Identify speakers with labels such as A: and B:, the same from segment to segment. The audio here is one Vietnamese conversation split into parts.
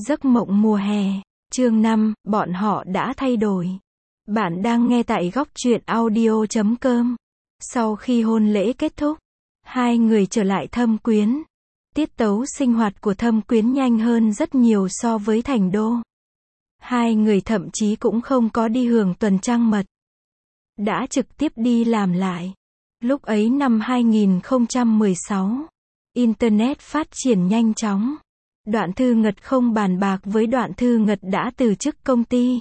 A: Giấc mộng mùa hè, chương 5, bọn họ đã thay đổi. Bạn đang nghe tại góc truyện audio.com. Sau khi hôn lễ kết thúc, hai người trở lại Thâm Quyến. Tiết tấu sinh hoạt của Thâm Quyến nhanh hơn rất nhiều so với Thành Đô. Hai người thậm chí cũng không có đi hưởng tuần trăng mật, đã trực tiếp đi làm lại. Lúc ấy năm 2016, Internet phát triển nhanh chóng. Đoạn Thư Ngật không bàn bạc với Đoạn Thư Ngật đã từ chức công ty,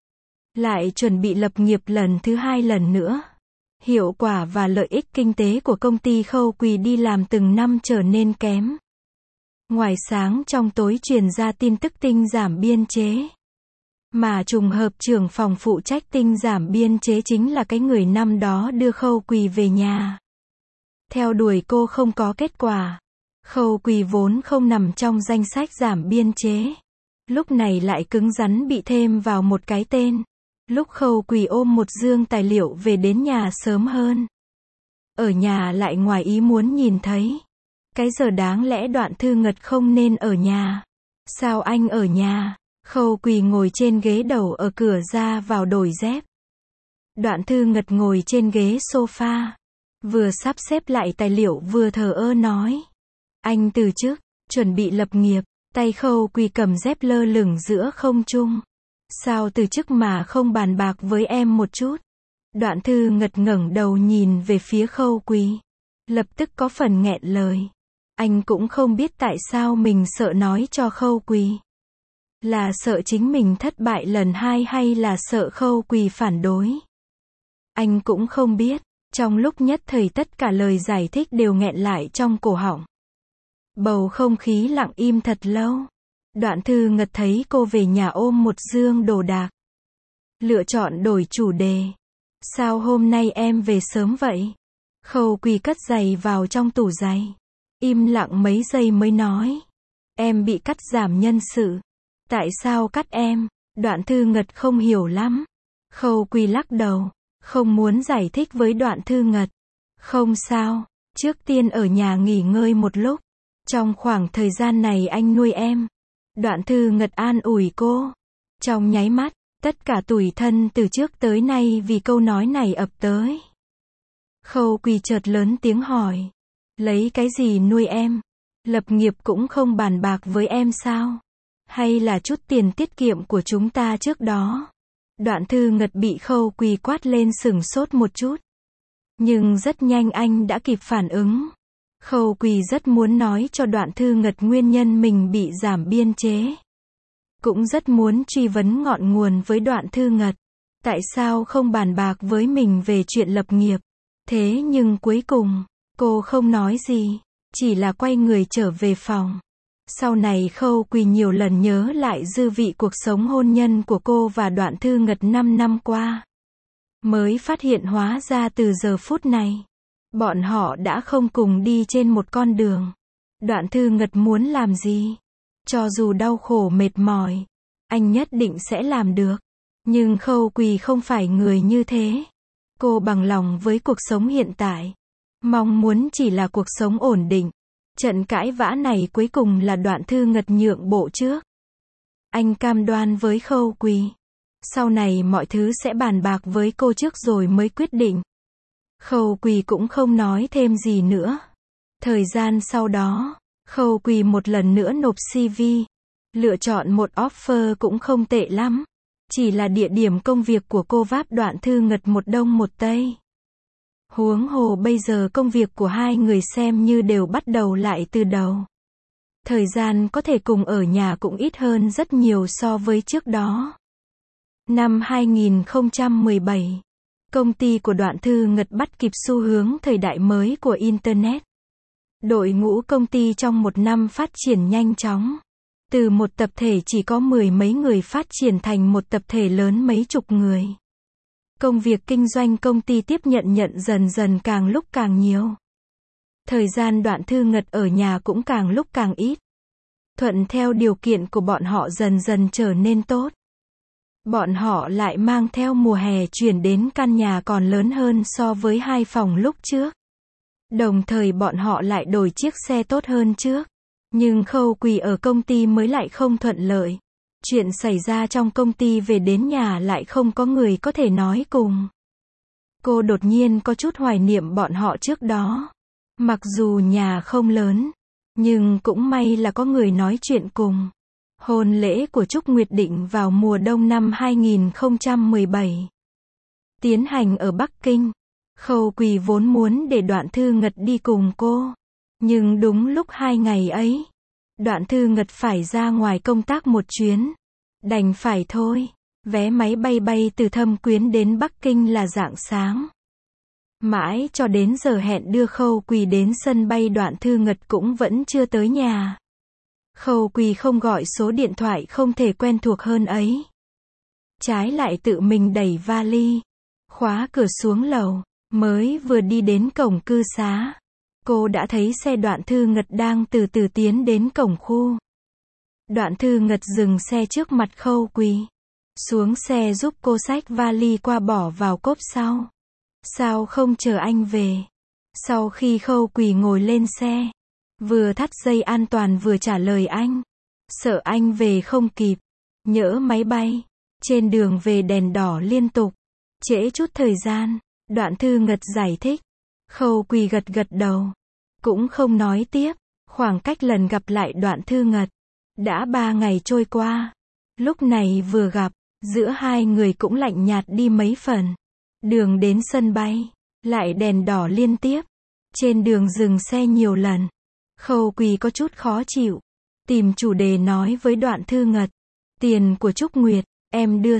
A: lại chuẩn bị lập nghiệp lần thứ hai lần nữa. Hiệu quả và lợi ích kinh tế của công ty Khâu Quỳ đi làm từng năm trở nên kém. Ngoài sáng trong tối truyền ra tin tức tinh giảm biên chế. Mà trùng hợp trưởng phòng phụ trách tinh giảm biên chế chính là cái người năm đó đưa Khâu Quỳ về nhà. Theo đuổi cô không có kết quả. Khâu Quỳ vốn không nằm trong danh sách giảm biên chế. Lúc này lại cứng rắn bị thêm vào một cái tên. Lúc Khâu Quỳ ôm một dương tài liệu về đến nhà sớm hơn. Ở nhà lại ngoài ý muốn nhìn thấy. Cái giờ đáng lẽ Đoạn Thư Ngật không nên ở nhà. Sao anh ở nhà? Khâu Quỳ ngồi trên ghế đầu ở cửa ra vào đổi dép. Đoạn Thư Ngật ngồi trên ghế sofa. Vừa sắp xếp lại tài liệu vừa thờ ơ nói. Anh từ chức, chuẩn bị lập nghiệp. Tay Khâu Quỳ cầm dép lơ lửng giữa không trung. Sao từ chức mà không bàn bạc với em một chút? Đoạn Thư Ngật ngẩng đầu nhìn về phía Khâu Quỳ. Lập tức có phần nghẹn lời. Anh cũng không biết tại sao mình sợ nói cho Khâu Quỳ. Là sợ chính mình thất bại lần hai hay là sợ Khâu Quỳ phản đối? Anh cũng không biết. Trong lúc nhất thời tất cả lời giải thích đều nghẹn lại trong cổ họng. Bầu không khí lặng im thật lâu. Đoạn Thư Ngật thấy cô về nhà ôm một dương đồ đạc. Lựa chọn đổi chủ đề. Sao hôm nay em về sớm vậy? Khâu Quỳ cất giày vào trong tủ giày. Im lặng mấy giây mới nói. Em bị cắt giảm nhân sự. Tại sao cắt em? Đoạn Thư Ngật không hiểu lắm. Khâu Quỳ lắc đầu. Không muốn giải thích với Đoạn Thư Ngật. Không sao. Trước tiên ở nhà nghỉ ngơi một lúc. Trong khoảng thời gian này anh nuôi em. Đoạn Thư Ngật an ủi cô. Trong nháy mắt, tất cả tủi thân từ trước tới nay vì câu nói này ập tới. Khâu Quỳ chợt lớn tiếng hỏi. Lấy cái gì nuôi em? Lập nghiệp cũng không bàn bạc với em sao? Hay là chút tiền tiết kiệm của chúng ta trước đó? Đoạn Thư Ngật bị Khâu Quỳ quát lên sửng sốt một chút. Nhưng rất nhanh anh đã kịp phản ứng. Khâu Quỳ rất muốn nói cho Đoạn Thư Ngật nguyên nhân mình bị giảm biên chế. Cũng rất muốn truy vấn ngọn nguồn với Đoạn Thư Ngật. Tại sao không bàn bạc với mình về chuyện lập nghiệp? Thế nhưng cuối cùng, cô không nói gì. Chỉ là quay người trở về phòng. Sau này Khâu Quỳ nhiều lần nhớ lại dư vị cuộc sống hôn nhân của cô và Đoạn Thư Ngật 5 năm qua. Mới phát hiện hóa ra từ giờ phút này, bọn họ đã không cùng đi trên một con đường. Đoạn Thư Ngật muốn làm gì? Cho dù đau khổ mệt mỏi, anh nhất định sẽ làm được. Nhưng Khâu Quỳ không phải người như thế. Cô bằng lòng với cuộc sống hiện tại. Mong muốn chỉ là cuộc sống ổn định. Trận cãi vã này cuối cùng là Đoạn Thư Ngật nhượng bộ trước. Anh cam đoan với Khâu Quỳ. Sau này mọi thứ sẽ bàn bạc với cô trước rồi mới quyết định. Khâu Quỳ cũng không nói thêm gì nữa. Thời gian sau đó, Khâu Quỳ một lần nữa nộp CV. Lựa chọn một offer cũng không tệ lắm. Chỉ là địa điểm công việc của cô váp Đoạn Thư Ngật một đông một tây. Huống hồ bây giờ công việc của hai người xem như đều bắt đầu lại từ đầu. Thời gian có thể cùng ở nhà cũng ít hơn rất nhiều so với trước đó. Năm 2017, công ty của Đoạn Thư Ngật bắt kịp xu hướng thời đại mới của Internet. Đội ngũ công ty trong một năm phát triển nhanh chóng. Từ một tập thể chỉ có mười mấy người phát triển thành một tập thể lớn mấy chục người. Công việc kinh doanh công ty tiếp nhận dần dần càng lúc càng nhiều. Thời gian Đoạn Thư Ngật ở nhà cũng càng lúc càng ít. Thuận theo điều kiện của bọn họ dần dần trở nên tốt. Bọn họ lại mang theo mùa hè chuyển đến căn nhà còn lớn hơn so với 2 phòng lúc trước. Đồng thời bọn họ lại đổi chiếc xe tốt hơn trước. Nhưng Khâu Quỳ ở công ty mới lại không thuận lợi. Chuyện xảy ra trong công ty về đến nhà lại không có người có thể nói cùng. Cô đột nhiên có chút hoài niệm bọn họ trước đó. Mặc dù nhà không lớn, nhưng cũng may là có người nói chuyện cùng. Hôn lễ của Trúc Nguyệt định vào mùa đông năm 2017. Tiến hành ở Bắc Kinh. Khâu Quỳ vốn muốn để Đoạn Thư Ngật đi cùng cô. Nhưng đúng lúc 2 ngày ấy, Đoạn Thư Ngật phải ra ngoài công tác một chuyến. Đành phải thôi. Vé máy bay bay từ Thâm Quyến đến Bắc Kinh là rạng sáng. Mãi cho đến giờ hẹn đưa Khâu Quỳ đến sân bay, Đoạn Thư Ngật cũng vẫn chưa tới nhà. Khâu Quỳ không gọi số điện thoại không thể quen thuộc hơn ấy. Trái lại tự mình đẩy vali, khóa cửa xuống lầu, mới vừa đi đến cổng cư xá. Cô đã thấy xe Đoạn Thư Ngật đang từ từ tiến đến cổng khu. Đoạn Thư Ngật dừng xe trước mặt Khâu Quỳ. Xuống xe giúp cô xách vali qua bỏ vào cốp sau. Sao không chờ anh về? Sau khi Khâu Quỳ ngồi lên xe, vừa thắt dây an toàn vừa trả lời anh. Sợ anh về không kịp. Nhỡ máy bay. Trên đường về đèn đỏ liên tục. Trễ chút thời gian. Đoạn Thư Ngật giải thích. Khâu Quỳ gật gật đầu. Cũng không nói tiếp. Khoảng cách lần gặp lại Đoạn Thư Ngật. Đã 3 ngày trôi qua. Lúc này vừa gặp, giữa hai người cũng lạnh nhạt đi mấy phần. Đường đến sân bay, lại đèn đỏ liên tiếp. Trên đường dừng xe nhiều lần. Khâu Quỳ có chút khó chịu. Tìm chủ đề nói với Đoạn Thư Ngật. Tiền của Trúc Nguyệt, em đưa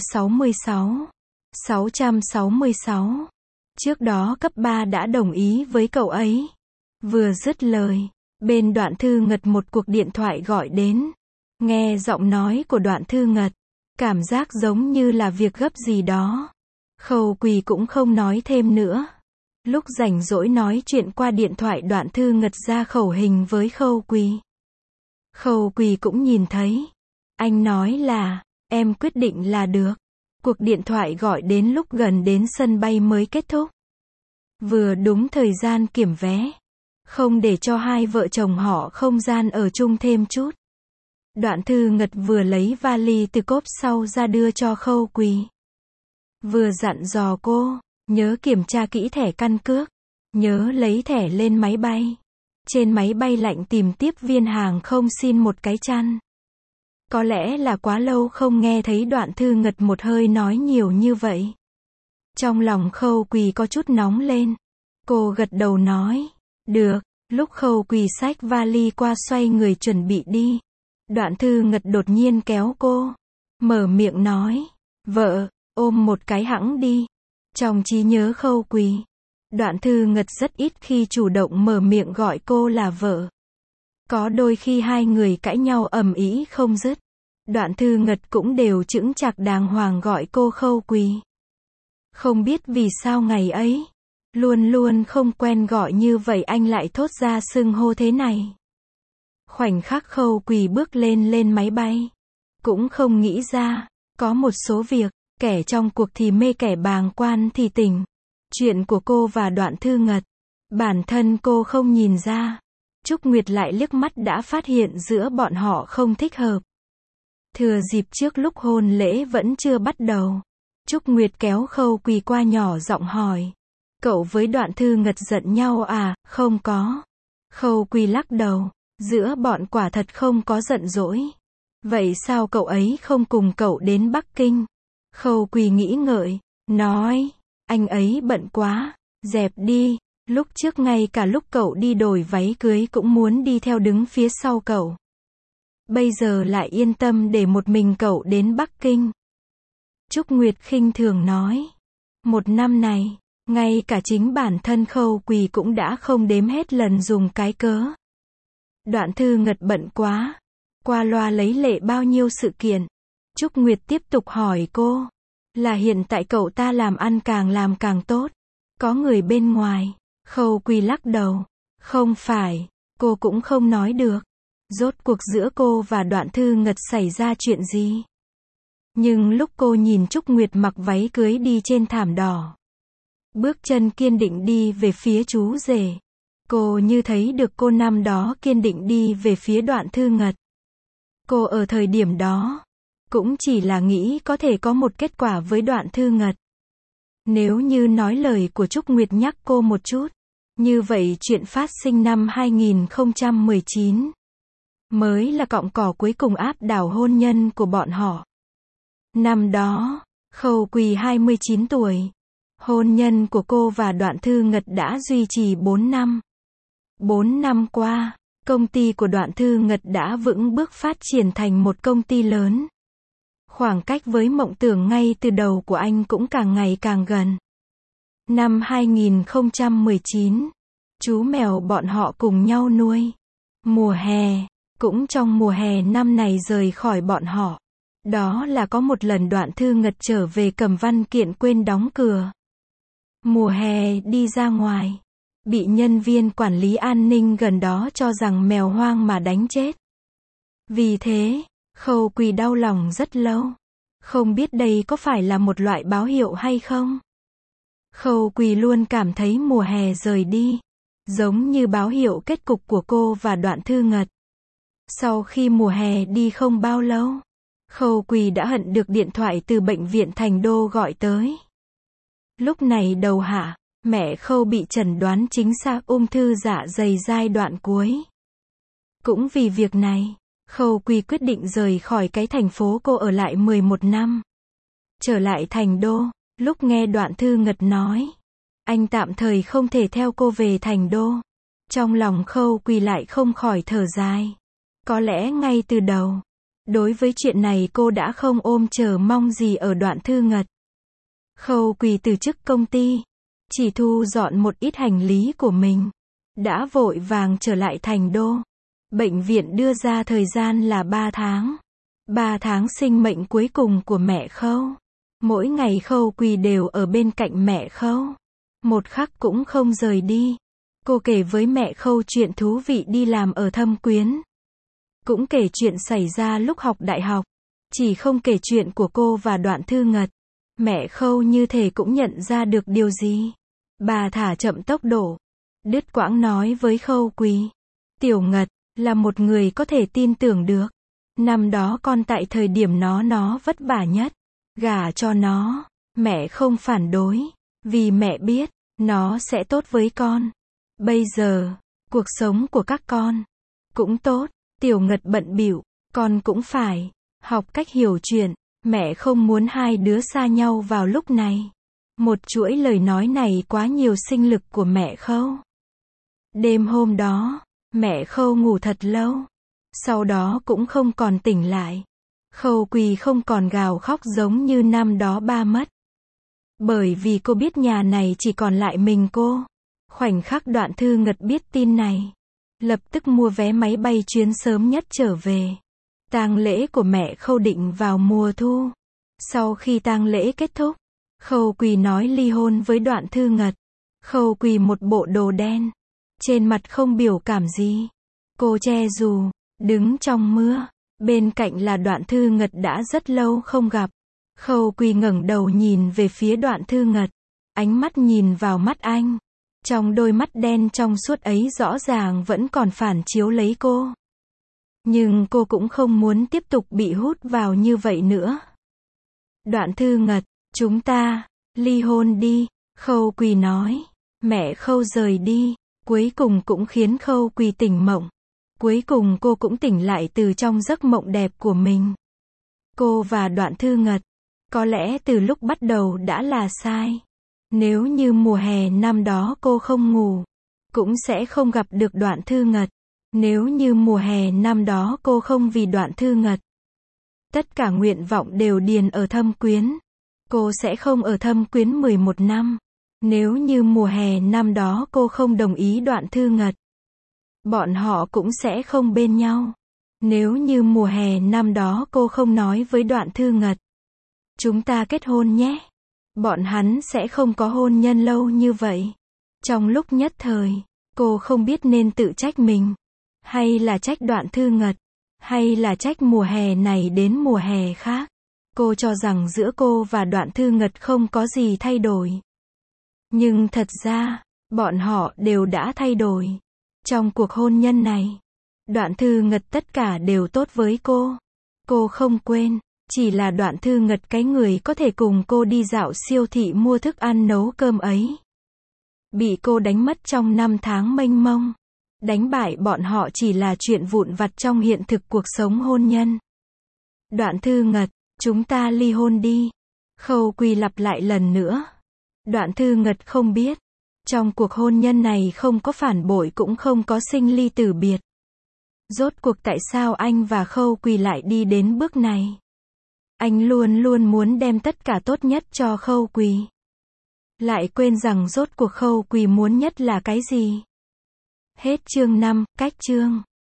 A: 666. Trước đó cấp 3 đã đồng ý với cậu ấy. Vừa dứt lời, bên Đoạn Thư Ngật một cuộc điện thoại gọi đến. Nghe giọng nói của Đoạn Thư Ngật, cảm giác giống như là việc gấp gì đó. Khâu Quỳ cũng không nói thêm nữa. Lúc rảnh rỗi nói chuyện qua điện thoại, Đoạn Thư Ngật ra khẩu hình với Khâu Quỳ. Khâu Quỳ cũng nhìn thấy. Anh nói là, em quyết định là được. Cuộc điện thoại gọi đến lúc gần đến sân bay mới kết thúc. Vừa đúng thời gian kiểm vé. Không để cho hai vợ chồng họ không gian ở chung thêm chút. Đoạn Thư Ngật vừa lấy vali từ cốp sau ra đưa cho Khâu Quỳ. Vừa dặn dò cô, nhớ kiểm tra kỹ thẻ căn cước. Nhớ lấy thẻ lên máy bay. Trên máy bay lạnh tìm tiếp viên hàng không xin một cái chăn. Có lẽ là quá lâu không nghe thấy Đoạn Thư Ngật một hơi nói nhiều như vậy. Trong lòng Khâu Quỳ có chút nóng lên. Cô gật đầu nói, được. Lúc Khâu Quỳ xách vali qua xoay người chuẩn bị đi. Đoạn Thư Ngật đột nhiên kéo cô. Mở miệng nói, vợ, ôm một cái hẵng đi. Trong trí nhớ Khâu Quỳ, Đoạn Thư Ngật rất ít khi chủ động mở miệng gọi cô là vợ. Có đôi khi hai người cãi nhau ầm ĩ không dứt. Đoạn Thư Ngật cũng đều chững chạc đàng hoàng gọi cô Khâu Quỳ. Không biết vì sao ngày ấy, luôn luôn không quen gọi như vậy anh lại thốt ra xưng hô thế này. Khoảnh khắc Khâu Quỳ bước lên máy bay. Cũng không nghĩ ra, có một số việc, kẻ trong cuộc thì mê kẻ bàng quan thì tỉnh. Chuyện của cô và Đoạn Thư Ngật, bản thân cô không nhìn ra. Trúc Nguyệt lại liếc mắt đã phát hiện giữa bọn họ không thích hợp. Thừa dịp trước lúc hôn lễ vẫn chưa bắt đầu, Trúc Nguyệt kéo Khâu Quỳ qua nhỏ giọng hỏi. Cậu với Đoạn Thư Ngật giận nhau à? Không có. Khâu Quỳ lắc đầu. Giữa bọn quả thật không có giận dỗi. Vậy sao cậu ấy không cùng cậu đến Bắc Kinh? Khâu Quỳ nghĩ ngợi, nói, anh ấy bận quá, dẹp đi. Lúc trước ngay cả lúc cậu đi đổi váy cưới cũng muốn đi theo đứng phía sau cậu. Bây giờ lại yên tâm để một mình cậu đến Bắc Kinh. Trúc Nguyệt khinh thường nói. Một năm này, ngay cả chính bản thân Khâu Quỳ cũng đã không đếm hết lần dùng cái cớ. Đoạn Thư Ngật bận quá. Qua loa lấy lệ bao nhiêu sự kiện. Trúc Nguyệt tiếp tục hỏi cô. Là hiện tại cậu ta làm càng tốt. Có người bên ngoài. Khâu Quỳ lắc đầu. Không phải. Cô cũng không nói được. Rốt cuộc giữa cô và Đoạn Thư Ngật xảy ra chuyện gì? Nhưng lúc cô nhìn Trúc Nguyệt mặc váy cưới đi trên thảm đỏ, bước chân kiên định đi về phía chú rể, Cô như thấy được cô năm đó kiên định đi về phía Đoạn Thư Ngật. Cô ở thời điểm đó, cũng chỉ là nghĩ có thể có một kết quả với Đoạn Thư Ngật. Nếu như nói lời của Trúc Nguyệt nhắc cô một chút, như vậy chuyện phát sinh năm 2019 mới là cọng cỏ cuối cùng áp đảo hôn nhân của bọn họ. Năm đó, Khâu Quỳ 29 tuổi. Hôn nhân của cô và Đoạn Thư Ngật đã duy trì 4 năm. 4 năm qua, công ty của Đoạn Thư Ngật đã vững bước phát triển thành một công ty lớn. Khoảng cách với mộng tưởng ngay từ đầu của anh cũng càng ngày càng gần. Năm 2019, chú mèo bọn họ cùng nhau nuôi. Mùa hè, cũng trong mùa hè năm này rời khỏi bọn họ. Đó là có một lần Đoạn Thư Ngật trở về cầm văn kiện quên đóng cửa. Mùa hè đi ra ngoài, bị nhân viên quản lý an ninh gần đó cho rằng mèo hoang mà đánh chết. Vì thế, Khâu Quỳ đau lòng rất lâu. Không biết đây có phải là một loại báo hiệu hay không? Khâu Quỳ luôn cảm thấy mùa hè rời đi, giống như báo hiệu kết cục của cô và Đoạn Thư Ngật. Sau khi mùa hè đi không bao lâu, Khâu Quỳ đã hận được điện thoại từ bệnh viện Thành Đô gọi tới. Lúc này đầu hạ, mẹ Khâu bị chẩn đoán chính xác ung thư dạ dày giai đoạn cuối. Cũng vì việc này, Khâu Quỳ quyết định rời khỏi cái thành phố cô ở lại 11 năm. Trở lại Thành Đô, lúc nghe Đoạn Thư Ngật nói, anh tạm thời không thể theo cô về Thành Đô. Trong lòng Khâu Quỳ lại không khỏi thở dài. Có lẽ ngay từ đầu, đối với chuyện này cô đã không ôm chờ mong gì ở Đoạn Thư Ngật. Khâu Quỳ từ chức công ty, chỉ thu dọn một ít hành lý của mình, đã vội vàng trở lại Thành Đô. Bệnh viện đưa ra thời gian là 3 tháng. 3 tháng sinh mệnh cuối cùng của mẹ Khâu. Mỗi ngày Khâu Quỳ đều ở bên cạnh mẹ Khâu. Một khắc cũng không rời đi. Cô kể với mẹ Khâu chuyện thú vị đi làm ở Thâm Quyến. Cũng kể chuyện xảy ra lúc học đại học. Chỉ không kể chuyện của cô và Đoạn Thư Ngật. Mẹ Khâu như thể cũng nhận ra được điều gì. Bà thả chậm tốc độ. Đứt quãng nói với Khâu Quỳ. Tiểu Ngật là một người có thể tin tưởng được. Năm đó con tại thời điểm nó vất vả nhất. Gả cho nó, mẹ không phản đối. Vì mẹ biết, nó sẽ tốt với con. Bây giờ, cuộc sống của các con cũng tốt. Tiểu Ngật bận bịu, con cũng phải học cách hiểu chuyện. Mẹ không muốn hai đứa xa nhau vào lúc này. Một chuỗi lời nói này quá nhiều sinh lực của mẹ Khâu. Đêm hôm đó, mẹ Khâu ngủ thật lâu. Sau đó cũng không còn tỉnh lại. Khâu Quỳ không còn gào khóc giống như năm đó ba mất. Bởi vì cô biết nhà này chỉ còn lại mình cô. Khoảnh khắc Đoạn Thư Ngật biết tin này, lập tức mua vé máy bay chuyến sớm nhất trở về. Tang lễ của mẹ Khâu định vào mùa thu. Sau khi tang lễ kết thúc, Khâu Quỳ nói ly hôn với Đoạn Thư Ngật. Khâu Quỳ một bộ đồ đen, trên mặt không biểu cảm gì. Cô che dù, đứng trong mưa. Bên cạnh là Đoạn Thư Ngật đã rất lâu không gặp. Khâu Quỳ ngẩng đầu nhìn về phía Đoạn Thư Ngật. Ánh mắt nhìn vào mắt anh. Trong đôi mắt đen trong suốt ấy rõ ràng vẫn còn phản chiếu lấy cô. Nhưng cô cũng không muốn tiếp tục bị hút vào như vậy nữa. Đoạn Thư Ngật, chúng ta ly hôn đi, Khâu Quỳ nói. Mẹ Khâu rời đi, cuối cùng cũng khiến Khâu Quỳ tỉnh mộng. Cuối cùng cô cũng tỉnh lại từ trong giấc mộng đẹp của mình. Cô và Đoạn Thư Ngật, có lẽ từ lúc bắt đầu đã là sai. Nếu như mùa hè năm đó cô không ngủ, cũng sẽ không gặp được Đoạn Thư Ngật. Nếu như mùa hè năm đó cô không vì Đoạn Thư Ngật, tất cả nguyện vọng đều điền ở Thâm Quyến, cô sẽ không ở Thâm Quyến 11 năm. Nếu như mùa hè năm đó cô không đồng ý Đoạn Thư Ngật, bọn họ cũng sẽ không bên nhau. Nếu như mùa hè năm đó cô không nói với Đoạn Thư Ngật, chúng ta kết hôn nhé, bọn hắn sẽ không có hôn nhân lâu như vậy. Trong lúc nhất thời, cô không biết nên tự trách mình, hay là trách Đoạn Thư Ngật, hay là trách mùa hè này đến mùa hè khác. Cô cho rằng giữa cô và Đoạn Thư Ngật không có gì thay đổi. Nhưng thật ra, Bọn họ đều đã thay đổi. Trong cuộc hôn nhân này, Đoạn Thư Ngật tất cả đều tốt với cô. Cô không quên, chỉ là Đoạn Thư Ngật cái người có thể cùng cô đi dạo siêu thị mua thức ăn nấu cơm ấy. Bị cô đánh mất trong 5 tháng mênh mông. Đánh bại bọn họ chỉ là chuyện vụn vặt trong hiện thực cuộc sống hôn nhân. Đoạn Thư Ngật, chúng ta ly hôn đi. Khâu Quỳ lặp lại lần nữa. Đoạn Thư Ngật không biết. Trong cuộc hôn nhân này không có phản bội cũng không có sinh ly tử biệt. Rốt cuộc tại sao anh và Khâu Quỳ lại đi đến bước này? Anh luôn luôn muốn đem tất cả tốt nhất cho Khâu Quỳ. Lại quên rằng rốt cuộc Khâu Quỳ muốn nhất là cái gì? Hết chương 5, cách chương.